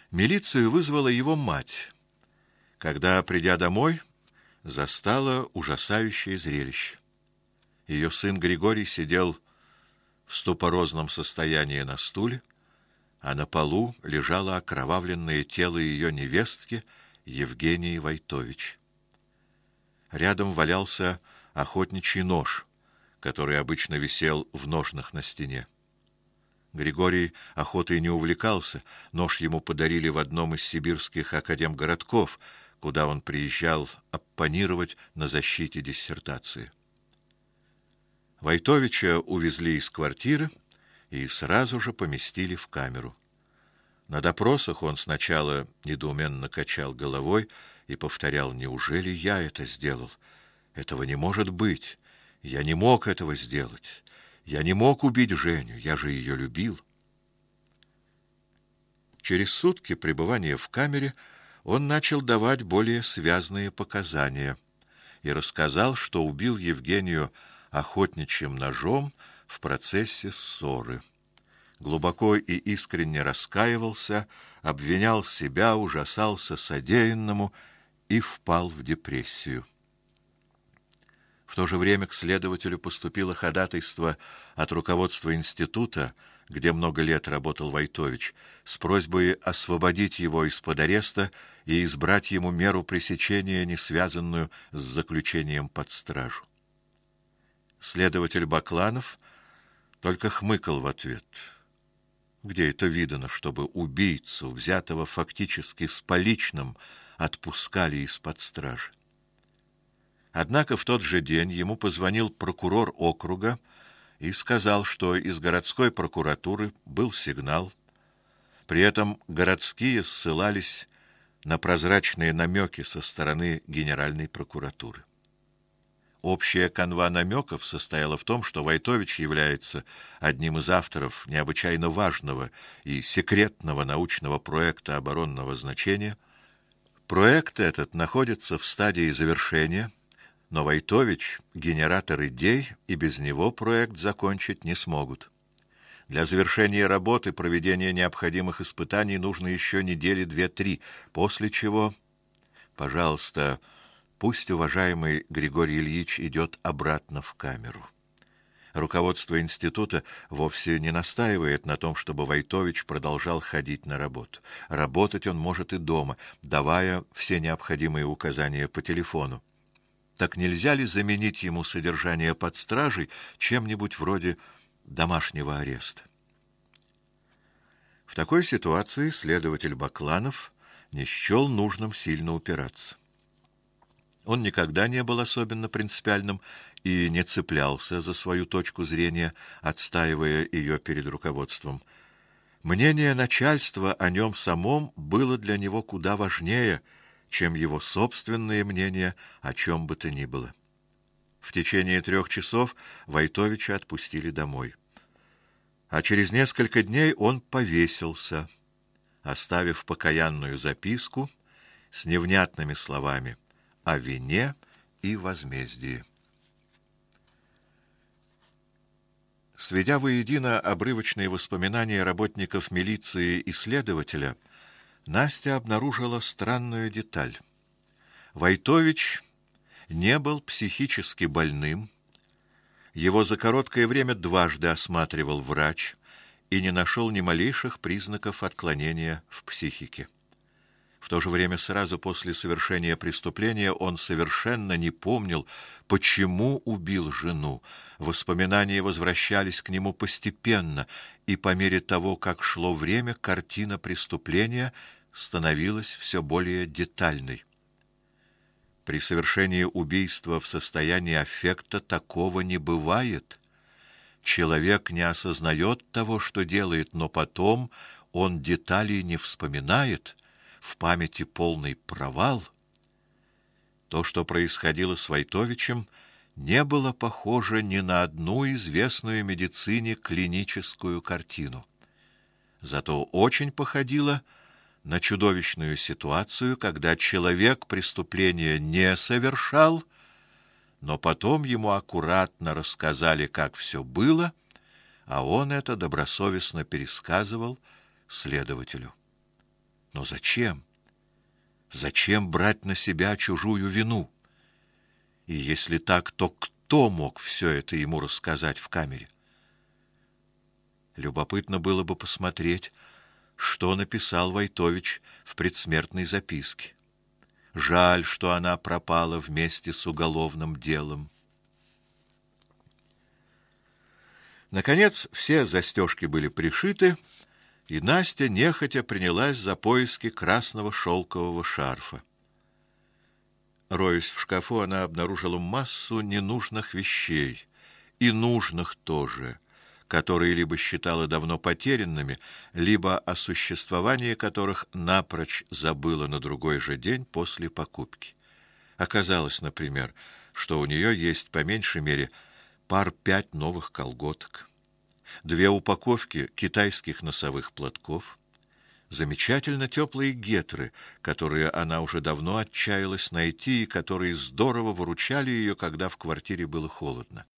Милицию вызвала его мать, когда, придя домой, застала ужасающее зрелище. Ее сын Григорий сидел в ступорозном состоянии на стуле, а на полу лежало окровавленное тело ее невестки Евгении Войтович. Рядом валялся охотничий нож, который обычно висел в ножнах на стене. Григорий охотой не увлекался, нож ему подарили в одном из сибирских академгородков, куда он приезжал оппонировать на защите диссертации. Войтовича увезли из квартиры и сразу же поместили в камеру. На допросах он сначала недоуменно качал головой и повторял: «Неужели я это сделал? Этого не может быть. Я не мог этого сделать. Я не мог убить Женю, я же ее любил». Через сутки пребывания в камере он начал давать более связные показания и рассказал, что убил Евгению охотничьим ножом в процессе ссоры. Глубоко и искренне раскаивался, обвинял себя, ужасался содеянному и впал в депрессию. В то же время к следователю поступило ходатайство от руководства института, где много лет работал Войтович, с просьбой освободить его из-под ареста и избрать ему меру пресечения, не связанную с заключением под стражу. Следователь Бакланов только хмыкал в ответ. Где это видано, чтобы убийцу, взятого фактически с поличным, отпускали из-под стражи? Однако в тот же день ему позвонил прокурор округа и сказал, что из городской прокуратуры был сигнал. При этом городские ссылались на прозрачные намеки со стороны Генеральной прокуратуры. Общая канва намеков состояла в том, что Войтович является одним из авторов необычайно важного и секретного научного проекта оборонного значения. Проект этот находится в стадии завершения, но Войтович — генератор идей, и без него проект закончить не смогут. Для завершения работы, проведения необходимых испытаний нужно еще недели 2-3, после чего, пожалуйста, пусть уважаемый Григорий Ильич идет обратно в камеру. Руководство института вовсе не настаивает на том, чтобы Войтович продолжал ходить на работу. Работать он может и дома, давая все необходимые указания по телефону. Так нельзя ли заменить ему содержание под стражей чем-нибудь вроде домашнего ареста? В такой ситуации следователь Бакланов не счел нужным сильно упираться. Он никогда не был особенно принципиальным и не цеплялся за свою точку зрения, отстаивая ее перед руководством. Мнение начальства о нем самом было для него куда важнее, чем его собственное мнение о чем бы то ни было. В течение 3 часов Войтовича отпустили домой. А через несколько дней он повесился, оставив покаянную записку с невнятными словами о вине и возмездии. Сведя воедино обрывочные воспоминания работников милиции и следователя, Настя обнаружила странную деталь. Войтович не был психически больным, его за короткое время дважды осматривал врач и не нашел ни малейших признаков отклонения в психике. В то же время сразу после совершения преступления он совершенно не помнил, почему убил жену. Воспоминания возвращались к нему постепенно, и по мере того, как шло время, картина преступления становилась все более детальной. При совершении убийства в состоянии аффекта такого не бывает. Человек не осознает того, что делает, но потом он деталей не вспоминает, в памяти полный провал. То, что происходило с Войтовичем, не было похоже ни на одну известную медицине клиническую картину. Зато очень походило на чудовищную ситуацию, когда человек преступления не совершал, но потом ему аккуратно рассказали, как все было, а он это добросовестно пересказывал следователю. Но зачем? Зачем брать на себя чужую вину? И если так, то кто мог все это ему рассказать в камере? Любопытно было бы посмотреть, что написал Войтович в предсмертной записке. Жаль, что она пропала вместе с уголовным делом. Наконец, все застежки были пришиты, и Настя нехотя принялась за поиски красного шелкового шарфа. Роясь в шкафу, она обнаружила массу ненужных вещей, и нужных тоже, которые либо считала давно потерянными, либо о существовании которых напрочь забыла на другой же день после покупки. Оказалось, например, что у нее есть по меньшей мере пар 5 новых колготок, 2 упаковки китайских носовых платков, замечательно теплые гетры, которые она уже давно отчаялась найти и которые здорово выручали ее, когда в квартире было холодно.